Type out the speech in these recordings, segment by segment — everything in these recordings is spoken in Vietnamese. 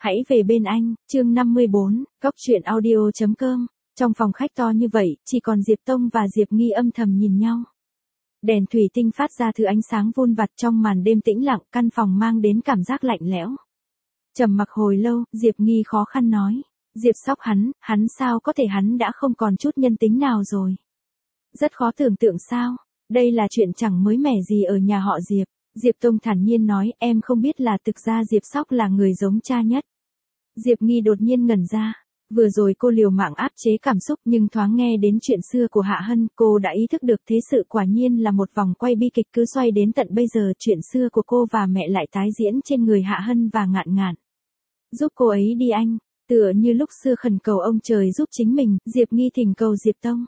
Hãy về bên anh, chương 54, góc truyện audio.com. Trong phòng khách to như vậy, chỉ còn Diệp Tông và Diệp Nghi âm thầm nhìn nhau. Đèn thủy tinh phát ra thứ ánh sáng vun vặt trong màn đêm tĩnh lặng, căn phòng mang đến cảm giác lạnh lẽo. Trầm mặc hồi lâu, Diệp Nghi khó khăn nói. Diệp Sóc hắn sao có thể, hắn đã không còn chút nhân tính nào rồi. Rất khó tưởng tượng sao, đây là chuyện chẳng mới mẻ gì ở nhà họ Diệp. Diệp Tông thản nhiên nói, em không biết là thực ra Diệp Sóc là người giống cha nhất. Diệp Nghi đột nhiên ngẩn ra. Vừa rồi cô liều mạng áp chế cảm xúc nhưng thoáng nghe đến chuyện xưa của Hạ Hân, cô đã ý thức được thế sự quả nhiên là một vòng quay bi kịch cứ xoay đến tận bây giờ, chuyện xưa của cô và mẹ lại tái diễn trên người Hạ Hân và Ngạn Ngạn. Giúp cô ấy đi anh, tựa như lúc xưa khẩn cầu ông trời giúp chính mình, Diệp Nghi thỉnh cầu Diệp Tông.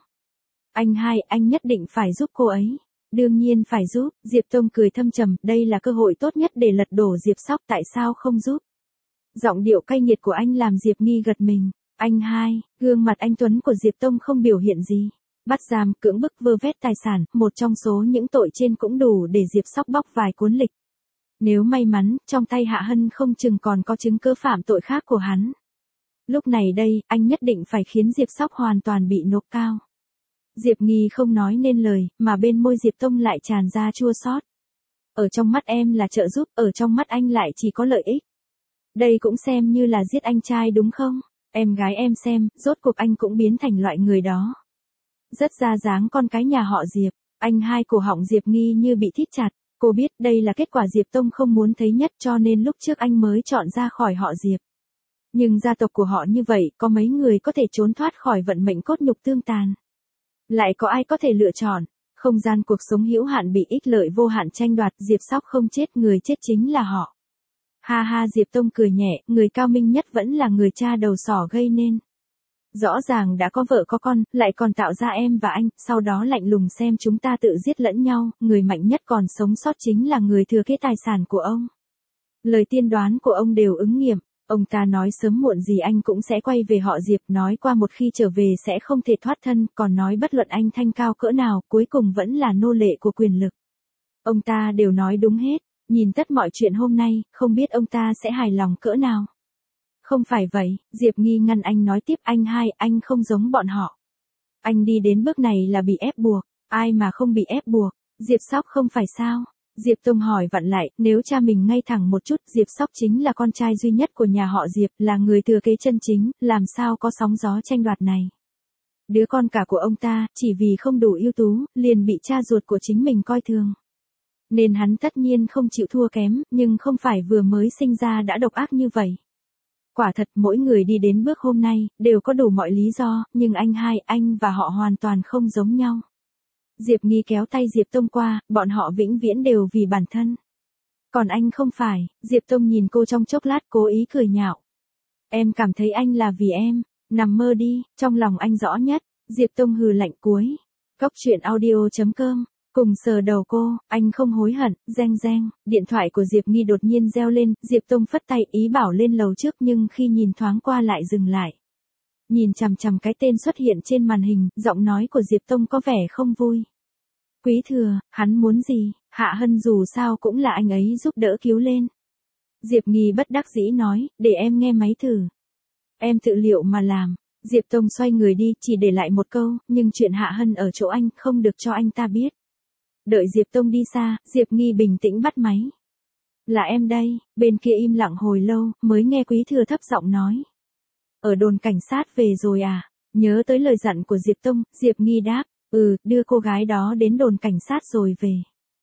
Anh nhất định phải giúp cô ấy. Đương nhiên phải giúp, Diệp Tông cười thâm trầm, đây là cơ hội tốt nhất để lật đổ Diệp Sóc, tại sao không giúp? Giọng điệu cay nghiệt của anh làm Diệp Nghi gật mình. Gương mặt anh tuấn của Diệp Tông không biểu hiện gì. Bắt giam, cưỡng bức, vơ vét tài sản, một trong số những tội trên cũng đủ để Diệp Sóc bóc vài cuốn lịch. Nếu may mắn, trong tay Hạ Hân không chừng còn có chứng cứ phạm tội khác của hắn. Lúc này đây, anh nhất định phải khiến Diệp Sóc hoàn toàn bị nộp cao. Diệp Nghi không nói nên lời, mà bên môi Diệp Tông lại tràn ra chua xót. Ở trong mắt em là trợ giúp, ở trong mắt anh lại chỉ có lợi ích. Đây cũng xem như là giết anh trai đúng không? Em gái em xem, rốt cuộc anh cũng biến thành loại người đó. Rất ra dáng con cái nhà họ Diệp. Cổ họng Diệp Nghi như bị thít chặt. Cô biết đây là kết quả Diệp Tông không muốn thấy nhất, cho nên lúc trước anh mới chọn ra khỏi họ Diệp. Nhưng gia tộc của họ như vậy, có mấy người có thể trốn thoát khỏi vận mệnh cốt nhục tương tàn. Lại có ai có thể lựa chọn? Không gian cuộc sống hữu hạn bị ích lợi vô hạn tranh đoạt, Diệp Sóc không chết, người chết chính là họ. Ha, Diệp Tông cười nhẹ, người cao minh nhất vẫn là người cha đầu sỏ gây nên. Rõ ràng đã có vợ có con, lại còn tạo ra em và anh, sau đó lạnh lùng xem chúng ta tự giết lẫn nhau, người mạnh nhất còn sống sót chính là người thừa kế tài sản của ông. Lời tiên đoán của ông đều ứng nghiệm. Ông ta nói sớm muộn gì anh cũng sẽ quay về họ Diệp, nói qua một khi trở về sẽ không thể thoát thân, còn nói bất luận anh thanh cao cỡ nào, cuối cùng vẫn là nô lệ của quyền lực. Ông ta đều nói đúng hết, nhìn tất mọi chuyện hôm nay, không biết ông ta sẽ hài lòng cỡ nào. Không phải vậy, Diệp Nghi ngăn anh nói tiếp, anh không giống bọn họ. Anh đi đến bước này là bị ép buộc, ai mà không bị ép buộc, Diệp Sóc không phải sao? Diệp Tông hỏi vặn lại, nếu cha mình ngay thẳng một chút, Diệp Sóc chính là con trai duy nhất của nhà họ Diệp, là người thừa kế chân chính, làm sao có sóng gió tranh đoạt này. Đứa con cả của ông ta, chỉ vì không đủ ưu tú, liền bị cha ruột của chính mình coi thường. Nên hắn tất nhiên không chịu thua kém, nhưng không phải vừa mới sinh ra đã độc ác như vậy. Quả thật mỗi người đi đến bước hôm nay, đều có đủ mọi lý do, nhưng anh và họ hoàn toàn không giống nhau. Diệp Nghi kéo tay Diệp Tông qua, bọn họ vĩnh viễn đều vì bản thân. Còn anh không phải, Diệp Tông nhìn cô trong chốc lát cố ý cười nhạo. Em cảm thấy anh là vì em, nằm mơ đi, trong lòng anh rõ nhất, Diệp Tông hừ lạnh cuối. Góc truyện audio.com, cùng sờ đầu cô, anh không hối hận, reng, điện thoại của Diệp Nghi đột nhiên reo lên, Diệp Tông phất tay ý bảo lên lầu trước nhưng khi nhìn thoáng qua lại dừng lại. Nhìn chằm chằm cái tên xuất hiện trên màn hình, giọng nói của Diệp Tông có vẻ không vui. Quý thừa, hắn muốn gì? Hạ Hân dù sao cũng là anh ấy giúp đỡ cứu lên. Diệp Nghi bất đắc dĩ nói, để em nghe máy thử. Em tự liệu mà làm. Diệp Tông xoay người đi, chỉ để lại một câu, nhưng chuyện Hạ Hân ở chỗ anh, không được cho anh ta biết. Đợi Diệp Tông đi xa, Diệp Nghi bình tĩnh bắt máy. Là em đây, bên kia im lặng hồi lâu, mới nghe Quý thừa thấp giọng nói. Ở đồn cảnh sát về rồi à? Nhớ tới lời dặn của Diệp Tông, Diệp Nghi đáp, đưa cô gái đó đến đồn cảnh sát rồi về.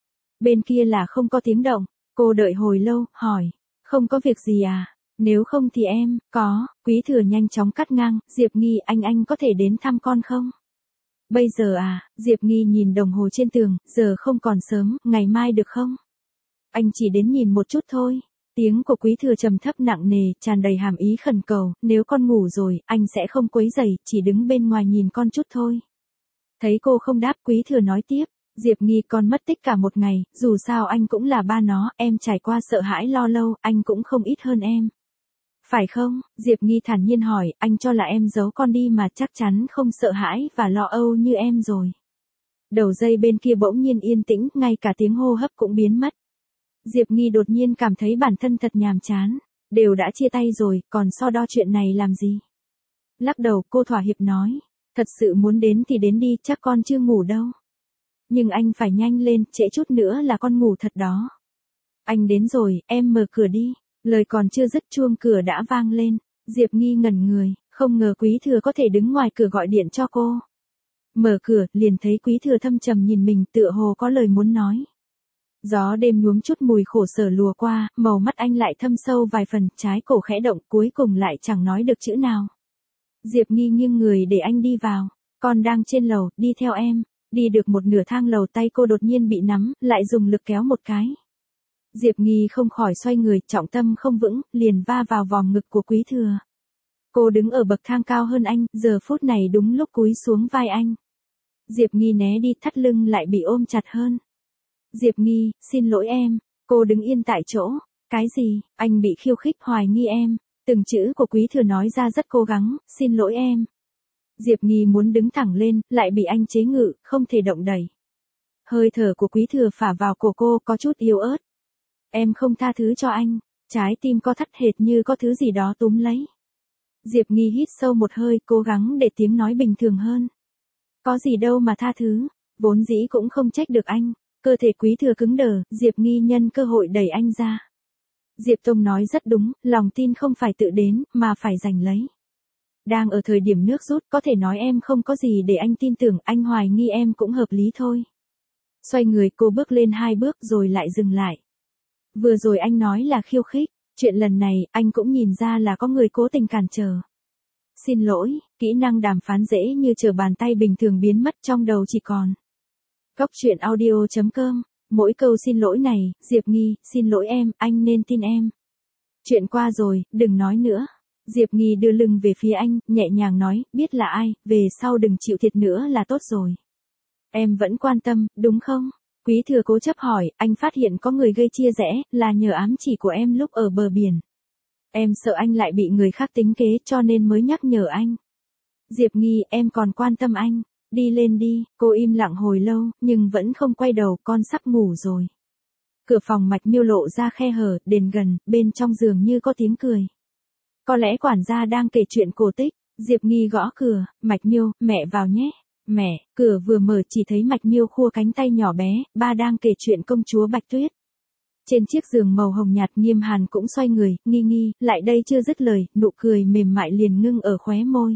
Bên kia là không có tiếng động, cô đợi hồi lâu, hỏi, không có việc gì à? Nếu không thì em, có, Quý thừa nhanh chóng cắt ngang, Diệp Nghi anh có thể đến thăm con không? Bây giờ à? Diệp Nghi nhìn đồng hồ trên tường, giờ không còn sớm, ngày mai được không? Anh chỉ đến nhìn một chút thôi. Tiếng của Quý thừa trầm thấp nặng nề, tràn đầy hàm ý khẩn cầu, nếu con ngủ rồi, anh sẽ không quấy rầy, chỉ đứng bên ngoài nhìn con chút thôi. Thấy cô không đáp, Quý thừa nói tiếp, Diệp Nghi con mất tích cả một ngày, dù sao anh cũng là ba nó, em trải qua sợ hãi lo lâu, anh cũng không ít hơn em. Phải không? Diệp Nghi thản nhiên hỏi, anh cho là em giấu con đi mà chắc chắn không sợ hãi và lo âu như em rồi. Đầu dây bên kia bỗng nhiên yên tĩnh, ngay cả tiếng hô hấp cũng biến mất. Diệp Nghi đột nhiên cảm thấy bản thân thật nhàm chán. Đều đã chia tay rồi, còn so đo chuyện này làm gì? Lắc đầu cô thỏa hiệp nói. Thật sự muốn đến thì đến đi, chắc con chưa ngủ đâu. Nhưng anh phải nhanh lên, trễ chút nữa là con ngủ thật đó. Anh đến rồi, em mở cửa đi. Lời còn chưa dứt chuông cửa đã vang lên. Diệp Nghi ngẩn người, không ngờ Quý Thừa có thể đứng ngoài cửa gọi điện cho cô. Mở cửa, liền thấy Quý Thừa thâm trầm nhìn mình tựa hồ có lời muốn nói. Gió đêm nhuốm chút mùi khổ sở lùa qua, màu mắt anh lại thâm sâu vài phần, trái cổ khẽ động cuối cùng lại chẳng nói được chữ nào. Diệp Nghi nghiêng người để anh đi vào. Con đang trên lầu, đi theo em. Đi được một nửa thang lầu tay cô đột nhiên bị nắm, lại dùng lực kéo một cái. Diệp Nghi không khỏi xoay người, trọng tâm không vững, liền va vào vòng ngực của Quý Thừa. Cô đứng ở bậc thang cao hơn anh, giờ phút này đúng lúc cúi xuống vai anh. Diệp Nghi né đi, thắt lưng lại bị ôm chặt hơn. Diệp Nghi, xin lỗi em. Cô đứng yên tại chỗ. Cái gì? Anh bị khiêu khích, hoài nghi em. Từng chữ của Quý Thừa nói ra rất cố gắng, xin lỗi em. Diệp Nghi muốn đứng thẳng lên, lại bị anh chế ngự, không thể động đẩy. Hơi thở của Quý Thừa phả vào cổ cô có chút yếu ớt. Em không tha thứ cho anh. Trái tim co thắt hệt như có thứ gì đó túm lấy. Diệp Nghi hít sâu một hơi, cố gắng để tiếng nói bình thường hơn. Có gì đâu mà tha thứ, vốn dĩ cũng không trách được anh. Cơ thể Quý Thừa cứng đờ, Diệp Nghi nhân cơ hội đẩy anh ra. Diệp Tông nói rất đúng, lòng tin không phải tự đến, mà phải giành lấy. Đang ở thời điểm nước rút, có thể nói em không có gì để anh tin tưởng, anh hoài nghi em cũng hợp lý thôi. Xoay người cô bước lên 2 bước rồi lại dừng lại. Vừa rồi anh nói là khiêu khích, chuyện lần này, anh cũng nhìn ra là có người cố tình cản trở. Xin lỗi, kỹ năng đàm phán dễ như trở bàn tay bình thường biến mất trong đầu chỉ còn. Góc truyện audio.com, mỗi câu xin lỗi này, Diệp Nghi, xin lỗi em, anh nên tin em. Chuyện qua rồi, đừng nói nữa. Diệp Nghi đưa lưng về phía anh, nhẹ nhàng nói, biết là ai, về sau đừng chịu thiệt nữa là tốt rồi. Em vẫn quan tâm, đúng không? Quý Thừa cố chấp hỏi, anh phát hiện có người gây chia rẽ, là nhờ ám chỉ của em lúc ở bờ biển. Em sợ anh lại bị người khác tính kế cho nên mới nhắc nhở anh. Diệp Nghi, em còn quan tâm anh. Đi lên đi, cô im lặng hồi lâu, nhưng vẫn không quay đầu, con sắp ngủ rồi. Cửa phòng Mạch Miêu lộ ra khe hở, đến gần, bên trong giường như có tiếng cười. Có lẽ quản gia đang kể chuyện cổ tích. Diệp Nghi gõ cửa, Mạch Miêu, mẹ vào nhé. Mẹ, cửa vừa mở chỉ thấy Mạch Miêu khua cánh tay nhỏ bé, ba đang kể chuyện công chúa Bạch Tuyết. Trên chiếc giường màu hồng nhạt Nghiêm Hàn cũng xoay người, Nghi Nghi, lại đây chưa dứt lời, nụ cười mềm mại liền ngưng ở khóe môi.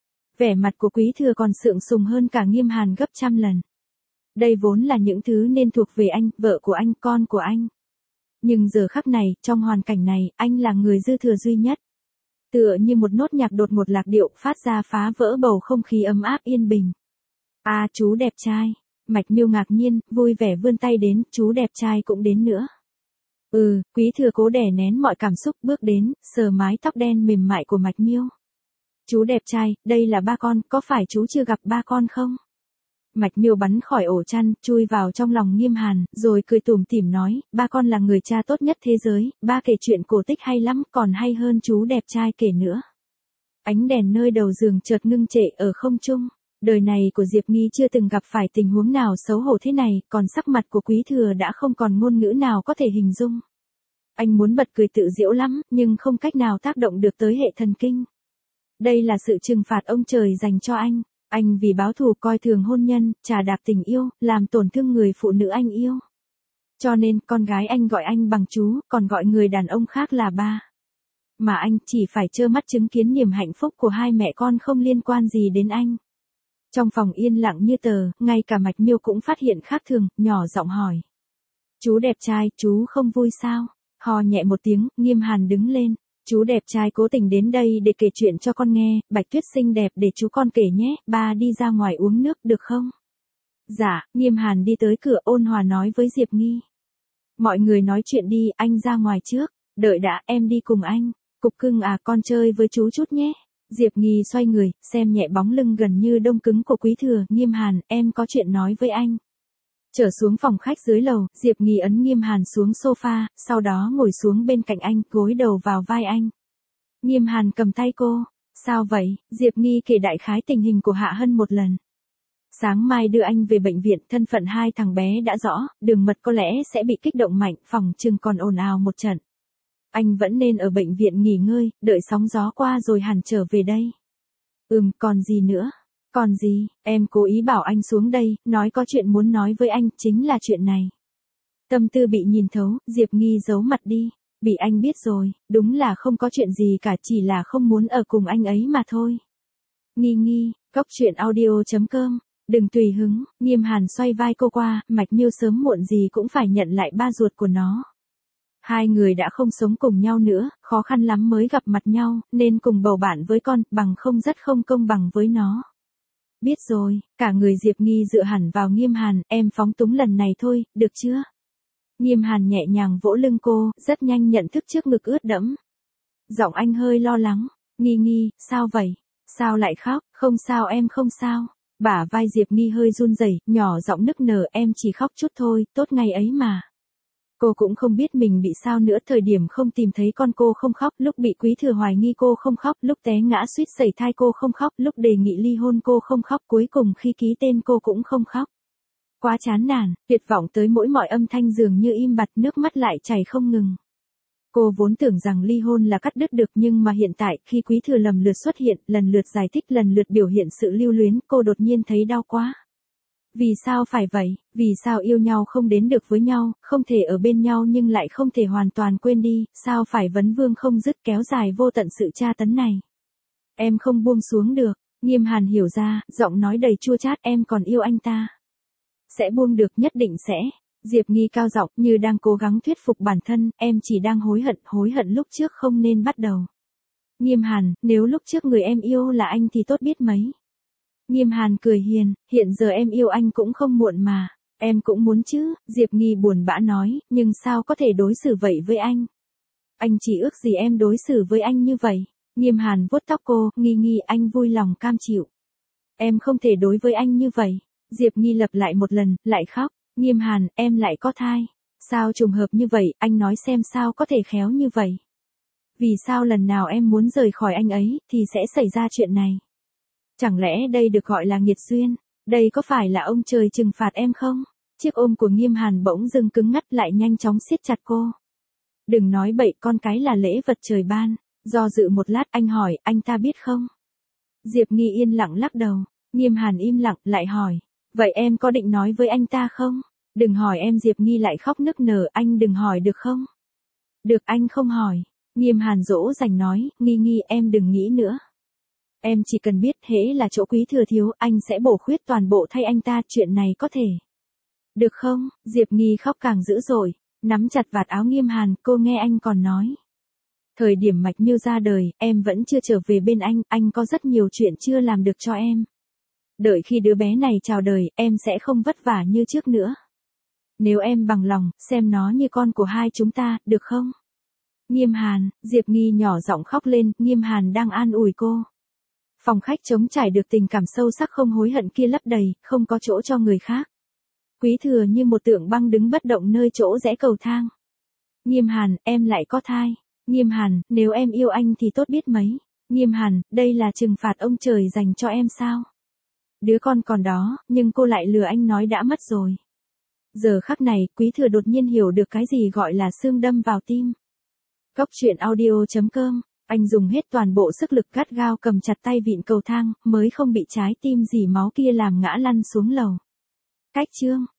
Vẻ mặt của Quý Thừa còn sượng sùng hơn cả Nghiêm Hàn gấp trăm lần. Đây vốn là những thứ nên thuộc về anh, vợ của anh, con của anh. Nhưng giờ khắc này, trong hoàn cảnh này, anh là người dư thừa duy nhất. Tựa như một nốt nhạc đột ngột lạc điệu phát ra phá vỡ bầu không khí ấm áp yên bình. À chú đẹp trai. Mạch Miêu ngạc nhiên, vui vẻ vươn tay đến, chú đẹp trai cũng đến nữa. Quý Thừa cố đè nén mọi cảm xúc bước đến, sờ mái tóc đen mềm mại của Mạch Miêu. Chú đẹp trai, đây là ba con, có phải chú chưa gặp ba con không? Mạch Miêu bắn khỏi ổ chăn, chui vào trong lòng Nghiêm Hàn, rồi cười tủm tỉm nói, ba con là người cha tốt nhất thế giới, ba kể chuyện cổ tích hay lắm, còn hay hơn chú đẹp trai kể nữa. Ánh đèn nơi đầu giường chợt ngưng trệ ở không trung. Đời này của Diệp Nghi chưa từng gặp phải tình huống nào xấu hổ thế này, còn sắc mặt của Quý Thừa đã không còn ngôn ngữ nào có thể hình dung. Anh muốn bật cười tự giễu lắm, nhưng không cách nào tác động được tới hệ thần kinh. Đây là sự trừng phạt ông trời dành cho anh. Anh vì báo thù coi thường hôn nhân, trà đạp tình yêu, làm tổn thương người phụ nữ anh yêu. Cho nên, con gái anh gọi anh bằng chú, còn gọi người đàn ông khác là ba. Mà anh chỉ phải trơ mắt chứng kiến niềm hạnh phúc của hai mẹ con không liên quan gì đến anh. Trong phòng yên lặng như tờ, ngay cả Mạch Miêu cũng phát hiện khác thường, nhỏ giọng hỏi. Chú đẹp trai, chú không vui sao? Hò nhẹ một tiếng, Nghiêm Hàn đứng lên. Chú đẹp trai cố tình đến đây để kể chuyện cho con nghe, Bạch Tuyết xinh đẹp để chú con kể nhé, ba đi ra ngoài uống nước được không? Dạ, Nghiêm Hàn đi tới cửa ôn hòa nói với Diệp Nghi. Mọi người nói chuyện đi, anh ra ngoài trước, đợi đã, em đi cùng anh. Cục cưng à, con chơi với chú chút nhé. Diệp Nghi xoay người, xem nhẹ bóng lưng gần như đông cứng của Quý Thừa, Nghiêm Hàn, em có chuyện nói với anh. Trở xuống phòng khách dưới lầu, Diệp Nghi ấn Nghiêm Hàn xuống sofa, sau đó ngồi xuống bên cạnh anh, gối đầu vào vai anh. Nghiêm Hàn cầm tay cô. Sao vậy? Diệp Nghi kể đại khái tình hình của Hạ Hân một lần. Sáng mai đưa anh về bệnh viện, thân phận hai thằng bé đã rõ, Đường Mật có lẽ sẽ bị kích động mạnh, phòng chừng còn ồn ào một trận. Anh vẫn nên ở bệnh viện nghỉ ngơi, đợi sóng gió qua rồi hẳn trở về đây. Còn gì nữa? Còn gì, em cố ý bảo anh xuống đây, nói có chuyện muốn nói với anh, chính là chuyện này. Tâm tư bị nhìn thấu, Diệp Nghi giấu mặt đi. Bị anh biết rồi, đúng là không có chuyện gì cả, chỉ là không muốn ở cùng anh ấy mà thôi. Nghi, cốc truyện audio.com. Đừng tùy hứng, Nghiêm Hàn xoay vai cô qua, Mạch Miêu sớm muộn gì cũng phải nhận lại ba ruột của nó. Hai người đã không sống cùng nhau nữa, khó khăn lắm mới gặp mặt nhau, nên cùng bầu bạn với con, bằng không rất không công bằng với nó. Biết rồi, cả người Diệp Nghi dựa hẳn vào Nghiêm Hàn, em phóng túng lần này thôi, được chưa? Nghiêm Hàn nhẹ nhàng vỗ lưng cô, rất nhanh nhận thức trước ngực ướt đẫm. Giọng anh hơi lo lắng, Nghi, sao vậy? Sao lại khóc? Không sao, em không sao. Bả vai Diệp Nghi hơi run rẩy, nhỏ giọng nức nở, em chỉ khóc chút thôi, tốt ngày ấy mà. Cô cũng không biết mình bị sao nữa, thời điểm không tìm thấy con cô không khóc, lúc bị Quý Thừa hoài nghi cô không khóc, lúc té ngã suýt sẩy thai cô không khóc, lúc đề nghị ly hôn cô không khóc, cuối cùng khi ký tên cô cũng không khóc. Quá chán nản, tuyệt vọng tới mỗi mọi âm thanh dường như im bặt, nước mắt lại chảy không ngừng. Cô vốn tưởng rằng ly hôn là cắt đứt được, nhưng mà hiện tại, khi Quý Thừa lần lượt xuất hiện, lần lượt giải thích, lần lượt biểu hiện sự lưu luyến, cô đột nhiên thấy đau quá. Vì sao phải vậy? Vì sao yêu nhau không đến được với nhau, không thể ở bên nhau nhưng lại không thể hoàn toàn quên đi, sao phải vấn vương không dứt kéo dài vô tận sự tra tấn này? Em không buông xuống được, Nghiêm Hàn hiểu ra, giọng nói đầy chua chát, em còn yêu anh ta. Sẽ buông được, nhất định sẽ. Diệp Nghi cao giọng như đang cố gắng thuyết phục bản thân, em chỉ đang hối hận lúc trước không nên bắt đầu. Nghiêm Hàn, nếu lúc trước người em yêu là anh thì tốt biết mấy. Nghiêm Hàn cười hiền, hiện giờ em yêu anh cũng không muộn mà. Em cũng muốn chứ, Diệp Nghi buồn bã nói, nhưng sao có thể đối xử vậy với anh? Anh chỉ ước gì em đối xử với anh như vậy. Nghiêm Hàn vuốt tóc cô, Nghi, anh vui lòng cam chịu. Em không thể đối với anh như vậy. Diệp Nghi lặp lại một lần, lại khóc. Nghiêm Hàn, em lại có thai. Sao trùng hợp như vậy, anh nói xem sao có thể khéo như vậy. Vì sao lần nào em muốn rời khỏi anh ấy, thì sẽ xảy ra chuyện này? Chẳng lẽ đây được gọi là nghiệt duyên? Đây có phải là ông trời trừng phạt em không? Chiếc ôm của Nghiêm Hàn bỗng dưng cứng ngắt lại nhanh chóng siết chặt cô. Đừng nói bậy, con cái là lễ vật trời ban. Do dự một lát anh hỏi, anh ta biết không? Diệp Nghi yên lặng lắc đầu. Nghiêm Hàn im lặng, lại hỏi. Vậy em có định nói với anh ta không? Đừng hỏi em, Diệp Nghi lại khóc nức nở, anh đừng hỏi được không? Được, anh không hỏi. Nghiêm Hàn dỗ dành nói, Nghi em đừng nghĩ nữa. Em chỉ cần biết hễ là chỗ Quý Thừa thiếu, anh sẽ bổ khuyết toàn bộ thay anh ta, chuyện này có thể. Được không? Diệp Nghi khóc càng dữ dội, nắm chặt vạt áo Nghiêm Hàn, cô nghe anh còn nói. Thời điểm Mạch Miêu ra đời, em vẫn chưa trở về bên anh có rất nhiều chuyện chưa làm được cho em. Đợi khi đứa bé này chào đời, em sẽ không vất vả như trước nữa. Nếu em bằng lòng, xem nó như con của hai chúng ta, được không? Nghiêm Hàn, Diệp Nghi nhỏ giọng khóc lên, Nghiêm Hàn đang an ủi cô. Phòng khách trống trải được tình cảm sâu sắc không hối hận kia lấp đầy, không có chỗ cho người khác. Quý Thừa như một tượng băng đứng bất động nơi chỗ rẽ cầu thang. Nghiêm Hàn, em lại có thai. Nghiêm Hàn, nếu em yêu anh thì tốt biết mấy. Nghiêm Hàn, đây là trừng phạt ông trời dành cho em sao? Đứa con còn đó, nhưng cô lại lừa anh nói đã mất rồi. Giờ khắc này, Quý Thừa đột nhiên hiểu được cái gì gọi là xương đâm vào tim. Cốc truyện audio.com. Anh dùng hết toàn bộ sức lực gắt gao cầm chặt tay vịn cầu thang, mới không bị trái tim dỉ máu kia làm ngã lăn xuống lầu. Cách chương